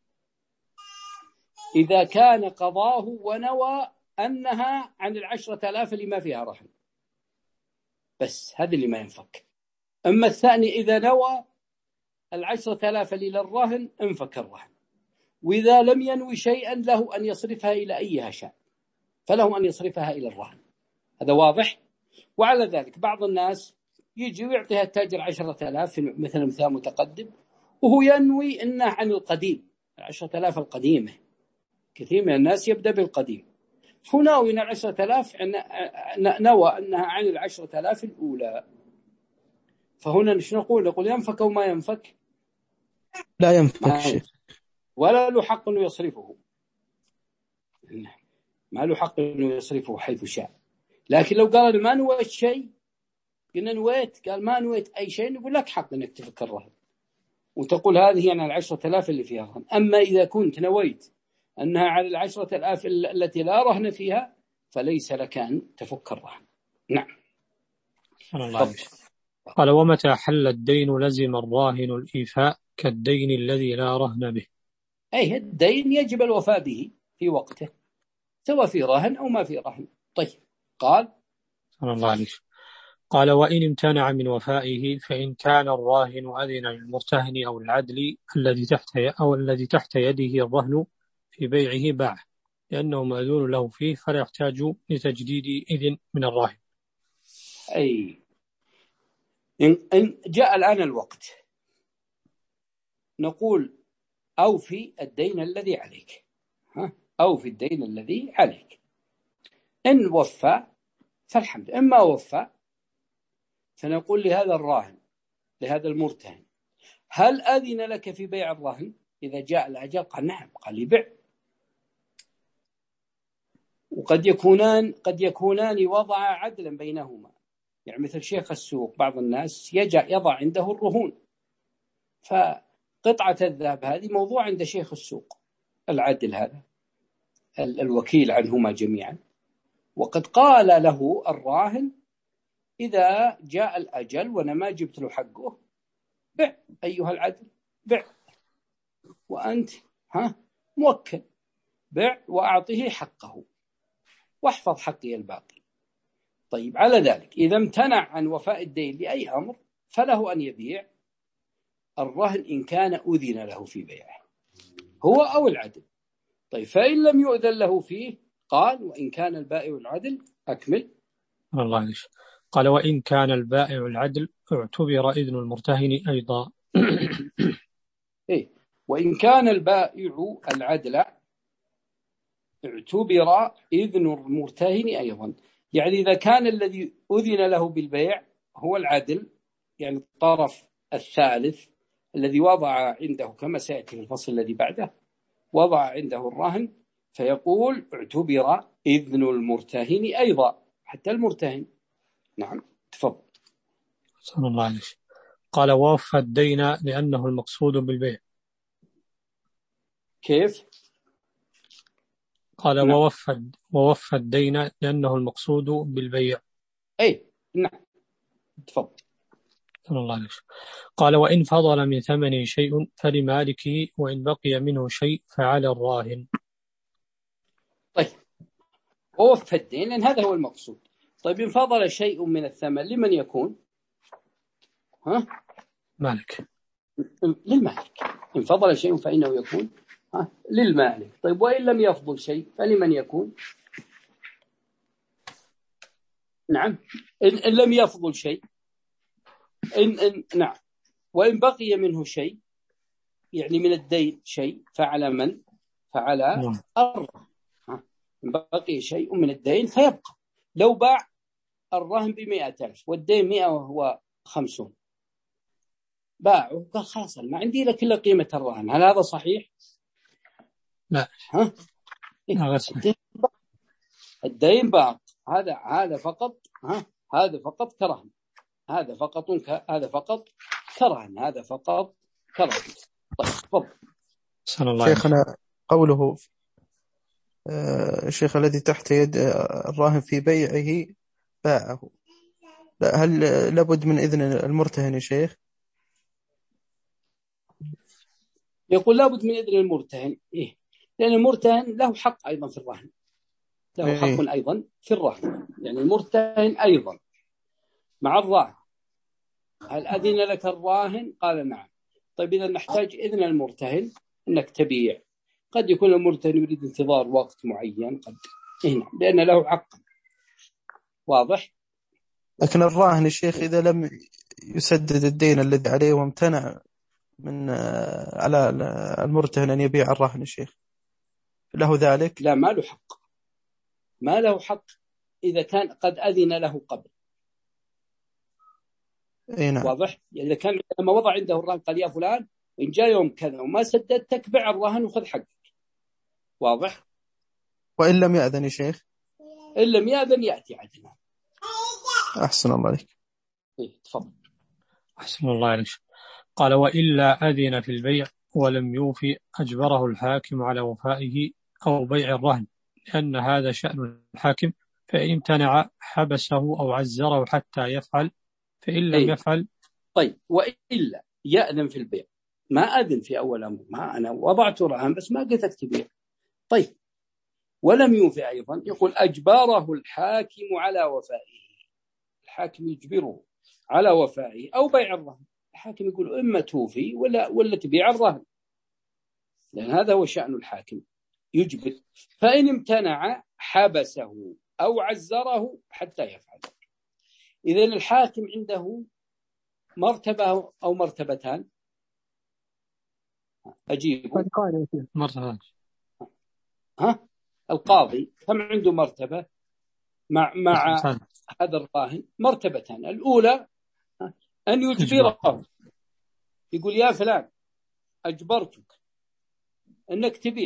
إذا كان قضاه ونوى أنها عن العشرة آلاف اللي ما فيها رهن، بس هذا اللي ما ينفك. أما الثاني إذا نوى العشرة آلاف اللي للرهن انفك الرهن، وإذا لم ينوي شيئا له أن يصرفها إلى أيها شاء، فله أن يصرفها إلى الرهن. هذا واضح. وعلى ذلك بعض الناس يجي ويعطيها التاجر عشرة آلاف مثل مثال متقدم، وهو ينوي أنه عن القديم، العشرة آلاف القديمة. كثير من الناس يبدأ بالقديم، هو ناوي أن العشرة آلاف نوى أنها عن العشرة آلاف الأولى. فهنا نحن نقول نقول ينفك أو ما ينفك؟ لا ينفك شيء، ولا له حق أنه يصرفه. ما له حق إنه يصرفه حيث شاء. لكن لو قال ما نويت شيء، قلنا نويت، قال ما نويت أي شيء، نقول لك حق إنك تفك الرهن وتقول هذه يعني العشرة آلاف اللي فيها رهن. أما إذا كنت نويت أنها على العشرة آلاف التي لا رهن فيها فليس لك أن تفك الرهن. نعم. الله. قال ومتى حل الدين لزم الراهن الإيفاء كالدين الذي لا رهن به. أي الدين يجب الوفاء به في وقته سواء في رهن أو ما في رهن. طيب قال الله عليك. قال وإن امتنع من وفائه فإن كان الراهن أذن للمرتهن أو العدل الذي تحت أو الذي تحت يده الرهن في بيعه باعه لأنه مأذون له فيه فلا يحتاج لتجديد إذن من الراهن. أي إن جاء الآن الوقت نقول أوفي الدين الذي عليك، ها أوفي الدين الذي عليك. إن وفى فالحمد، إما وفى فنقول لهذا الراهن لهذا المرتهن هل أذن لك في بيع الرهن؟ إذا جاء الأجل قال نعم، قال لي بيع. وقد يكونان قد يكونان وضع عدلا بينهما، يعني مثل شيخ السوق بعض الناس يضع عنده الرهون، فقطعة الذهب هذه موضوع عند شيخ السوق العدل هذا الوكيل عنهما جميعا، وقد قال له الراهن إذا جاء الأجل وأنا ما جبت له حقه بع أيها العدل، بع وأنت ها موكل، بع وأعطيه حقه واحفظ حقي الباقي. طيب على ذلك إذا امتنع عن وفاء الدين لأي أمر فله أن يبيع الرهن إن كان أذن له في بيعه هو أو العدل. طيب فإن لم يؤذن له فيه قال وإن كان البائع العدل. أكمل. الله عليك. قال وإن كان البائع العدل اعتبر إذن المرتهن أيضا. إيه وإن كان البائع العدل اعتبر إذن المرتهن أيضا، يعني إذا كان الذي أذن له بالبيع هو العدل، يعني الطرف الثالث الذي وضع عنده كما سيأتي في الفصل الذي بعده وضع عنده الرهن، فيقول اعتبر إذن المرتهن أيضا حتى المرتهن. نعم تفضل. صلى الله عليه وسلم. قال ووفى الدين لأنه المقصود بالبيع. كيف؟ قال نعم. ووفى ووفى الدين لأنه المقصود بالبيع. أي نعم تفضل. صلى الله عليه وسلم. قال وإن فضل من ثمنه شيء فلمالكه وإن بقي منه شيء فعلى الراهن. طيب ووفى الدين لأن هذا هو المقصود. طيب إن فضل شيء من الثمن لمن يكون؟ ها؟ مالك. للمالك. إن فضل شيء فإنه يكون ها؟ للمالك. طيب وإن لم يفضل شيء فلمن يكون؟ نعم إن, إن لم يفضل شيء إن, إن نعم وإن بقي منه شيء يعني من الدين شيء فعلى من؟ فعلى الرهن. إن بقي شيء من الدين فيبقى. لو باع الرهن بمئة ألف والدين مئة وهو خمسون باعه قال خلاص ما عندي لك إلا قيمة الرهن، هل هذا صحيح؟ لا. ها؟ لا الدين باق. الدين باق. هذا هذا فقط ها هذا فقط كرهن، هذا فقط ك... هذا فقط كرهن، هذا فقط كرهن. طيب تفضل. شيخنا قوله الشيخ الذي تحت يد الراهن في بيعه باعه، هل لابد من إذن المرتهن يا شيخ؟ يقول لابد من إذن المرتهن. إيه؟ لأن المرتهن له حق أيضا في الرهن، له حق إيه؟ أيضا في الرهن، يعني المرتهن أيضا مع الراهن. هل أذن لك الراهن؟ قال نعم. طيب إذا نحتاج إذن المرتهن أنك تبيع. قد يكون المرتهن يريد انتظار وقت معين، قد هنا لأن له حق. واضح؟ لكن الراهن الشيخ إذا لم يسدد الدين الذي عليه وامتنع من على المرتهن أن يبيع الراهن الشيخ له ذلك؟ لا ما له حق، ما له حق إذا كان قد أذن له قبل. نعم. واضح؟ يعني إذا كان لما وضع عنده الرهن قال يا فلان إن جاء يوم كذا وما سددتك بيع الرهن وخذ حقك. واضح؟ وإن لم يأذن يا شيخ؟ إن لم يأذن يأتي عدنا. أحسن الله عليك. إيه تفضل. أحسن الله عليك. قال وإلا أذن في البيع ولم يوفي أجبره الحاكم على وفائه أو بيع الرهن، لأن هذا شأن الحاكم، فإن امتنع حبسه أو عزره حتى يفعل، فإن لم إيه. يفعل. طيب وإلا يأذن في البيع، ما أذن في أول أمر، ما أنا وضعت رهن بس ما قلت تبيع. طيب ولم يوفي أيضا، يقول أجبره الحاكم على وفائه، الحاكم يجبره على وفائه أو بيع الرهن، الحاكم يقول إما توفي ولا ولا تبيع الرهن، لأن هذا هو شأن الحاكم يجبر. فإن امتنع حبسه أو عزره حتى يفعل. إذن الحاكم عنده مرتبة أو مرتبتان، أجيب مرتبة. ها القاضي كم عنده مرتبة مع مع هذا الراهن؟ مرتبتان. الأولى أن يجبره، يقول يا فلان أجبرتك أنك تبيع.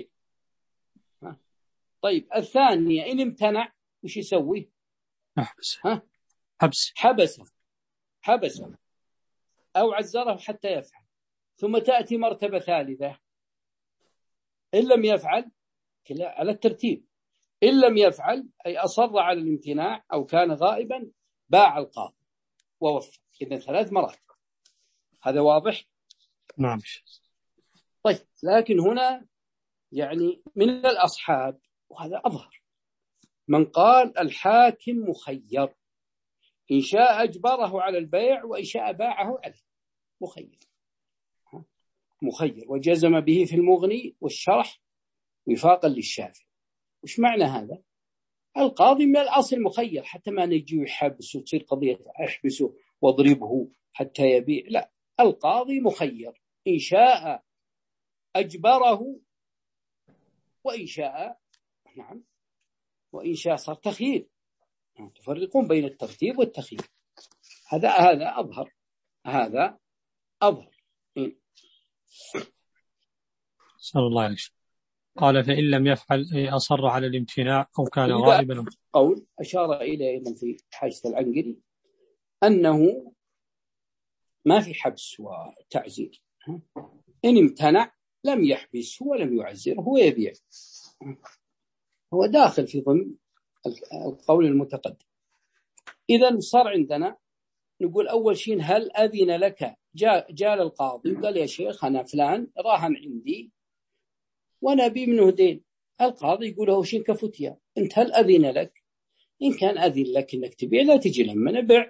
طيب الثانية إن امتنع وش يسوي؟ حبس. ها حبس حبسه حبسه أو عزره حتى يفعل. ثم تأتي مرتبة ثالثة، إن لم يفعل على الترتيب، إن لم يفعل أي أصر على الامتناع أو كان غائبا باع القاضي ووفى. إذن ثلاث مراتب. هذا واضح؟ نعم. طيب لكن هنا يعني من الأصحاب وهذا أظهر من قال الحاكم مخير، إن شاء أجبره على البيع وإن شاء باعه عليه، مخير مخير وجزم به في المغني والشرح وفاقا للشافعي. وش معنى هذا؟ القاضي من الأصل مخير، حتى ما نجي يحبس وتصير قضية أحبسه واضربه حتى يبيع، لا، القاضي مخير، إن شاء أجبره وإن شاء نعم وإن شاء صار تخيير. تفرقون بين الترتيب والتخيير. هذا هذا أظهر هذا أظهر. صلى الله عليه وسلم. قال فإن لم يفعل أي أصر على الامتناع أو كان غائبا. قول أشار إليه أيضا في حاجة العنقري أنه ما في حبس وتعزير، إن امتنع لم يحبس ولم يعزره، هو يبيع، هو داخل في ضمن القول المتقدم. إذن صار عندنا نقول أول شيء هل أذن لك؟ جاء جاء القاضي وقال يا شيخ أنا فلان راهن عندي وأنا أبي منه دين. القاضي يقول له شين كفتيا، أنت هل أذن لك؟ إن كان أذن لك إنك تبيع لا تجي لما بيع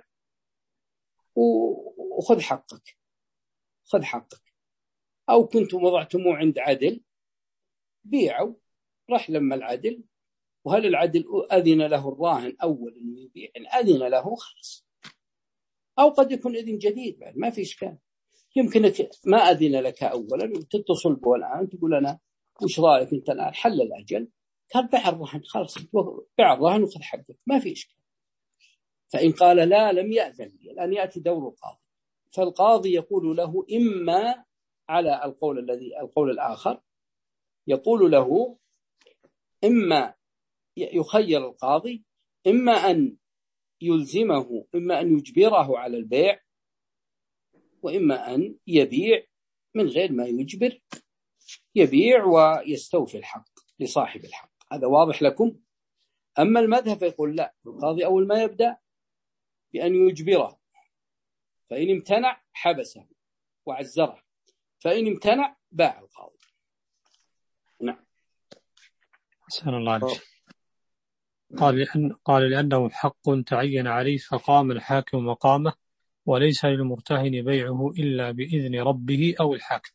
وخذ حقك، خذ حقك. أو كنتم وضعتموه عند عدل بيعوا، راح لما العدل، وهل العدل أذن له الراهن أول إنه يبيع؟ إن أذن له خلاص. أو قد يكون إذن جديد بعد، ما في إشكال. يمكنك ما أذن لك أولا وتتصل به الآن تقول أنا وش رأيك أنت الآن حل الأجل، قال بيع الرهن خلاص، بيع الرهن وخذ حقك ما في إشكال. فإن قال لا لم يأذن لي، الآن يأتي دور القاضي، فالقاضي يقول له إما على القول الذي القول الآخر، يقول له إما يخير القاضي إما أن يلزمه، إما أن يجبره على البيع، وإما أن يبيع من غير ما يجبر، يبيع ويستوفي الحق لصاحب الحق. هذا واضح لكم؟ أما المذهب يقول لا، القاضي أول ما يبدأ بأن يجبره، فإن امتنع حبسه وعزره، فإن امتنع باع القاضي. نعم. أحسن الله عليك. قال لأن قال لأنه حق تعين عليه فقام الحاكم مقامه، وليس للمرتهن بيعه إلا بإذن ربه أو الحاكم.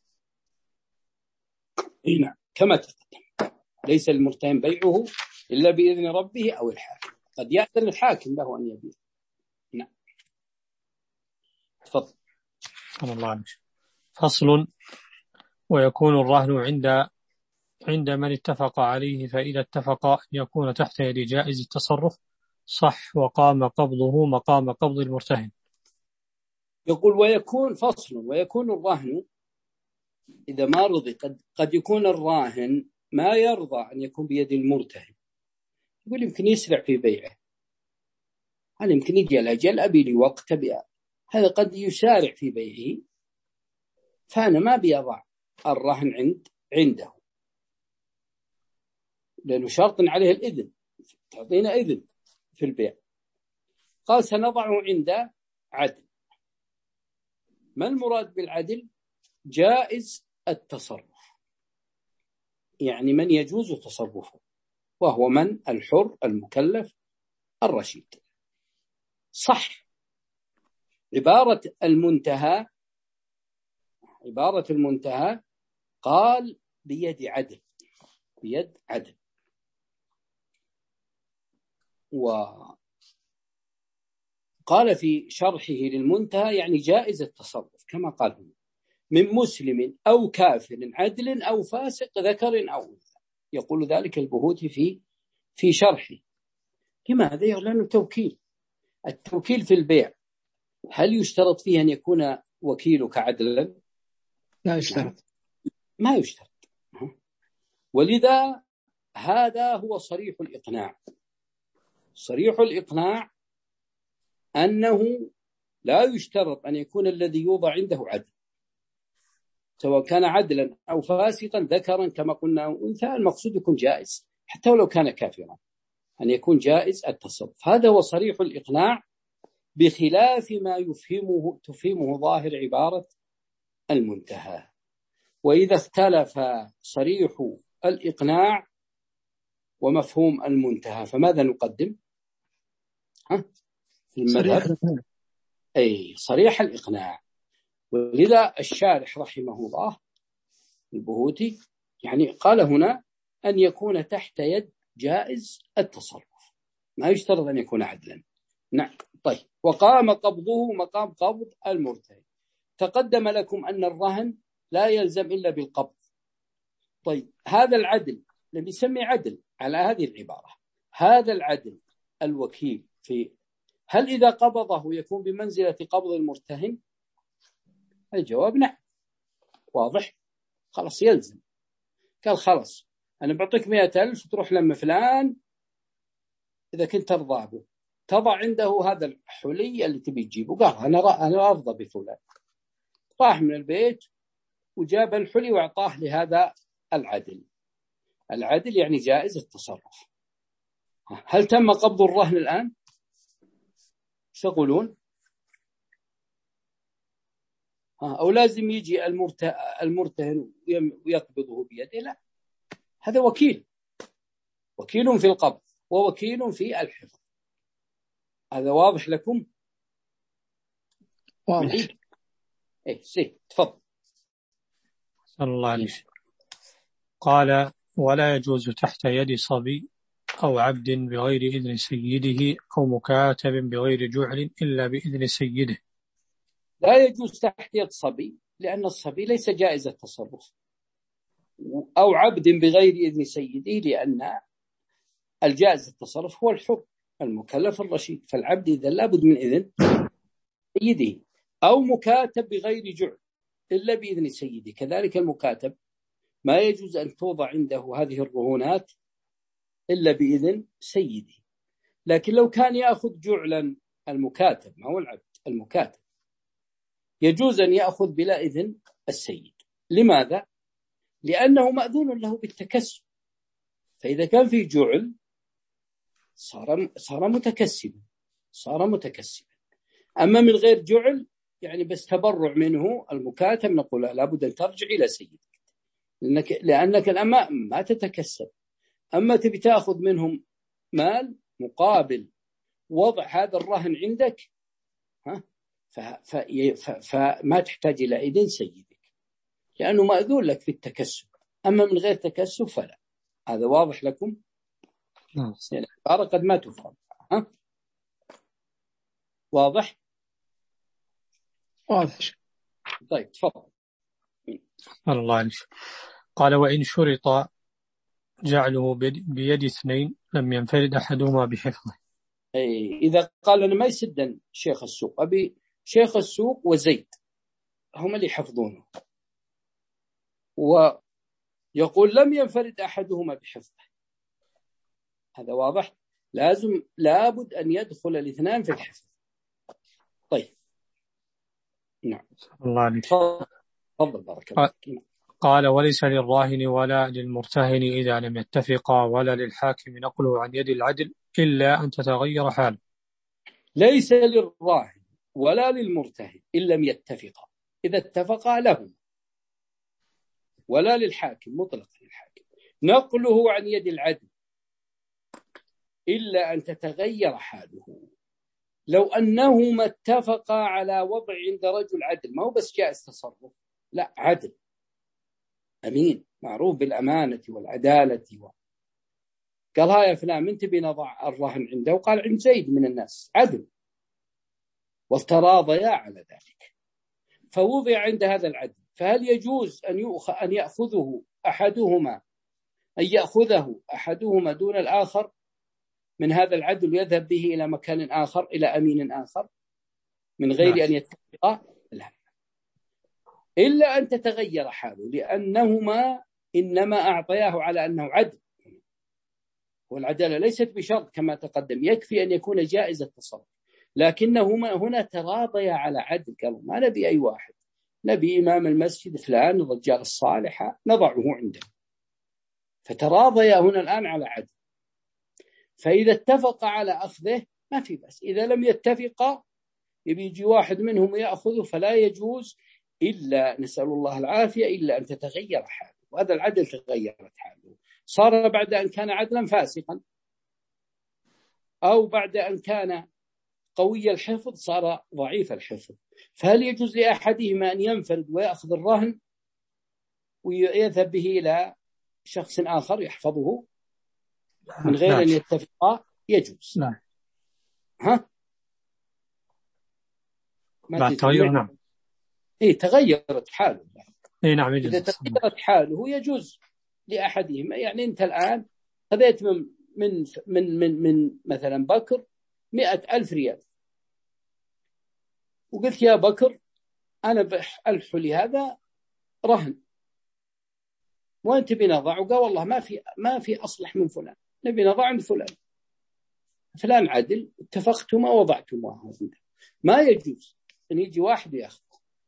نعم كما تقدم، ليس للمرتهن بيعه إلا بإذن ربه أو الحاكم، قد يأذن الحاكم له أن يبيع. نعم تفضل. أحسن الله عليك. فصل. ويكون الرهن عند عند من اتفق عليه، فإذا اتفق أن يكون تحت يد جائز التصرف صح وقام قبضه مقام قبض المرتهن. يقول ويكون فصل ويكون الرهن إذا ما رضي، قد, قد يكون الراهن ما يرضى أن يكون بيد المرتهن، يقول يمكن يسرع في بيعه، هل يمكن يجي الأجل أبي لي وقت أبي، هذا قد يسارع في بيعه، فأنا ما بيضع الرهن عند عنده لأنه شرط عليه الإذن، تعطينا إذن في البيع. قال سنضعه عند عدل. ما المراد بالعدل؟ جائز التصرف، يعني من يجوز تصرفه، وهو من؟ الحر المكلف الرشيد. صح. عبارة المنتهى، عبارة المنتهى قال بيد عدل، بيد عدل. وقال في شرحه للمنتهى يعني جائز التصرف كما قال هنا، من مسلم أو كافر عدل أو فاسق ذكر أو أنثى. يقول ذلك البهوتي في في شرحه. لماذا؟ لأنه توكيل. التوكيل في البيع هل يشترط فيه أن يكون وكيلك عدلا؟ لا يشترط، ما يشترط. ولذا هذا هو صريح الإقناع. صريح الإقناع أنه لا يشترط أن يكون الذي يوضع عنده عدل، سواء كان عدلا أو فاسقا ذكرا كما قلنا أو أنثى، المقصود يكون جائز حتى ولو كان كافرا، أن يكون جائز التصرف. هذا هو صريح الإقناع، بخلاف ما يفهمه تفهمه ظاهر عبارة المنتهى. وإذا اختلف صريح الإقناع ومفهوم المنتهى فماذا نقدم؟ ها؟ صريح المذهب أي صريح الإقناع. ولذا الشارح رحمه الله البهوتي يعني قال هنا أن يكون تحت يد جائز التصرف، ما يشترط أن يكون عدلا. نعم. طيب. وقام قبضه مقام قبض المرتهن. تقدم لكم أن الرهن لا يلزم إلا بالقبض. طيب هذا العدل لم يسمي عدل على هذه العبارة، هذا العدل الوكيل في، هل إذا قبضه يكون بمنزلة قبض المرتهن؟ الجواب نعم. واضح؟ خلاص يلزم. قال خلاص أنا بعطيك مئة ألف تروح لما فلان إذا كنت ترضى به، تضع عنده هذا الحلي اللي تبي تجيبه. قال أنا أنا أرضى بفلان، راح من البيت وجاب الحلي وأعطاه لهذا العدل. العدل يعني جائز التصرف. هل تم قبض الرهن الآن؟ تقولون أو لازم يجي المرتهن ويقبضه بيده؟ لا، هذا وكيل، وكيل في القبض ووكيل في الحفظ. هذا واضح لكم؟ واضح. إيه سي تفضل. صلى الله عليه وسلم. قال ولا يجوز تحت يد صبي أو عبد بغير إذن سيده أو مكاتب بغير جعل إلا بإذن سيده. لا يجوز تحت يد صبي لأن الصبي ليس جائز التصرف، أو عبد بغير إذن سيده لأن الجائز التصرف هو الحر المكلف الرشيد، فالعبد إذا لابد من إذن سيده، أو مكاتب بغير جعل إلا بإذن سيده. كذلك المكاتب ما يجوز أن توضع عنده هذه الرهونات إلا بإذن سيده. لكن لو كان يأخذ جعلا المكاتب، ما هو العبد المكاتب، يجوز أن يأخذ بلا إذن السيد. لماذا؟ لأنه مأذون له بالتكسب، فإذا كان في جعل صار صار متكسبا صار متكسبا. أما من غير جعل يعني بس تبرع منه المكاتب، نقول لابد أن ترجع إلى سيدك لأنك لأنك الآن ما تتكسب. أما تبي تأخذ منهم مال مقابل وضع هذا الرهن عندك، ها فما تحتاج إلى إذن سيدك لأنه مأذون لك في التكسب. أما من غير تكسب فلا. هذا واضح لكم؟ نعم. العبارة قد ما تفهم. ها واضح؟ واضح. طيب تفضل. الله عليه. قال وإن شرط جعله بيد اثنين لم ينفرد أحدهما بحفظه. أي إذا قال أنا ما يسدن شيخ السوق، أبي شيخ السوق وزيد هم اللي يحفظونه، ويقول لم ينفرد أحدهما بحفظه، هذا واضح. لازم لابد أن يدخل الاثنان في الحفظ. طيب نعم الله عليك. تفضل بارك الله فيك. قال وليس للراهن ولا للمرتهن إذا لم يتفقا ولا للحاكم نقله عن يد العدل إلا أن تتغير حاله. ليس للراهن ولا للمرتهن إن لم يتفقا، إذا اتفقا لهم، ولا للحاكم مطلقا الحاكم نقله عن يد العدل إلا أن تتغير حاله. لو أنهما اتفقا على وضع عند رجل عدل، ما هو بس جائز تصرف، لا عدل أمين معروف بالأمانة والعدالة و... قال ها يا فلان من تبي نضع الرهن عنده؟ وقال عند زيد من الناس، عدل، والتراضيا على ذلك، فوضع عند هذا العدل، فهل يجوز أن يؤخذ أن يأخذه أحدهما أن يأخذه أحدهما دون الآخر من هذا العدل ويذهب به إلى مكان آخر إلى أمين آخر من غير لا. أن يتفقا؟ لا، إلا أن تتغير حاله، لأنهما إنما أعطياه على أنه عدل، والعدالة ليست بشرط كما تقدم، يكفي أن يكون جائز التصرف، لكنهما هنا تراضيا على عدل، قالوا ما نبي أي واحد، نبي إمام المسجد فلان الرجال الصالح نضعه عنده، فتراضيا هنا الآن على عدل. فإذا اتفق على أخذه ما في بس، إذا لم يتفقا يبي يجي واحد منهم يأخذه، فلا يجوز إلا نسأل الله العافية إلا أن تتغير حاله، وهذا العدل تغيرت حاله، صار بعد أن كان عدلا فاسقا، أو بعد أن كان قوي الحفظ صار ضعيف الحفظ. فهل يجوز لأحدهما أن ينفرد ويأخذ الرهن ويذهب به إلى شخص آخر يحفظه من غير لا. أن يتفقا؟ يجوز. لا. ها؟ ما تغير. نعم. إيه تغيرت حاله. إيه نعم يجوز. إذا تغيرت حاله يجوز لأحدهما، يعني أنت الآن خذيت من من من من, من مثلا بكر مئة ألف ريال، وقلت يا بكر أنا بألف لهذا رهن، وأنت بنضع، وقال والله ما في ما في أصلح من فلان، نبي نضع عند فلان، فلان عدل، اتفقتم ووضعتم، ما يجوز أن يجي واحد يأخذ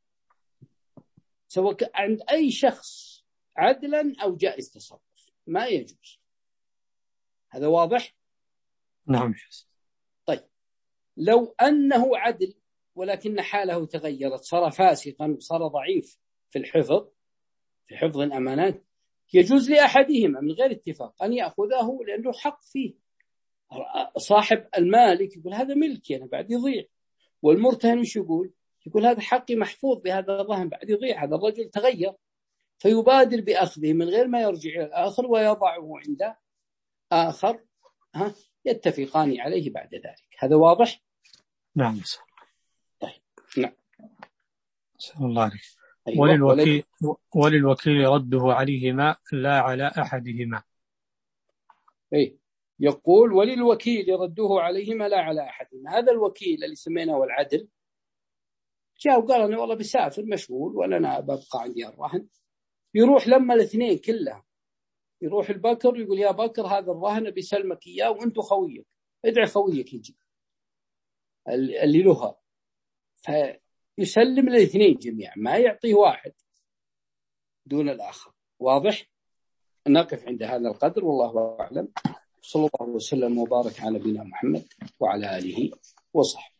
سواء عند أي شخص عدلا أو جائز تصرف، ما يجوز. هذا واضح؟ نعم. طيب لو أنه عدل ولكن حاله تغيرت، صار فاسقا وصار ضعيف في الحفظ، في حفظ الأمانات، يجوز لأحدهما من غير اتفاق أن يأخذه لأنه حق فيه. صاحب المالك يقول هذا ملكي أنا بعد يضيع، والمرتهن وش يقول؟ يقول هذا حقي محفوظ بهذا الرهن بعد يضيع، هذا الرجل تغير، فيبادر بأخذه من غير ما يرجع إلى الآخر ويضعه عند آخر ها يتفقان عليه بعد ذلك. هذا واضح؟ نعم. طيب نعم. صلى الله عليه. أيوة. وللوكيل وللوكيل رده عليهما لا على أحدهما. إيه يقول وللوكيل رده عليهما لا على أحدهما. هذا الوكيل اللي سميناه العدل جاء وقال أنا والله بسافر مشغول ولا أنا ببقى عندي الرهن، يروح لما الاثنين كلها، يروح البكر يقول يا بكر هذا الرهن بيسلمك إياه وأنتو خويك، ادعي خويك يجي اللي لها، فيسلم الاثنين جميعا، ما يعطيه واحد دون الآخر. واضح؟ نقف عند هذا القدر والله أعلم. صلى الله وسلم وبارك على نبينا محمد وعلى آله وصحبه.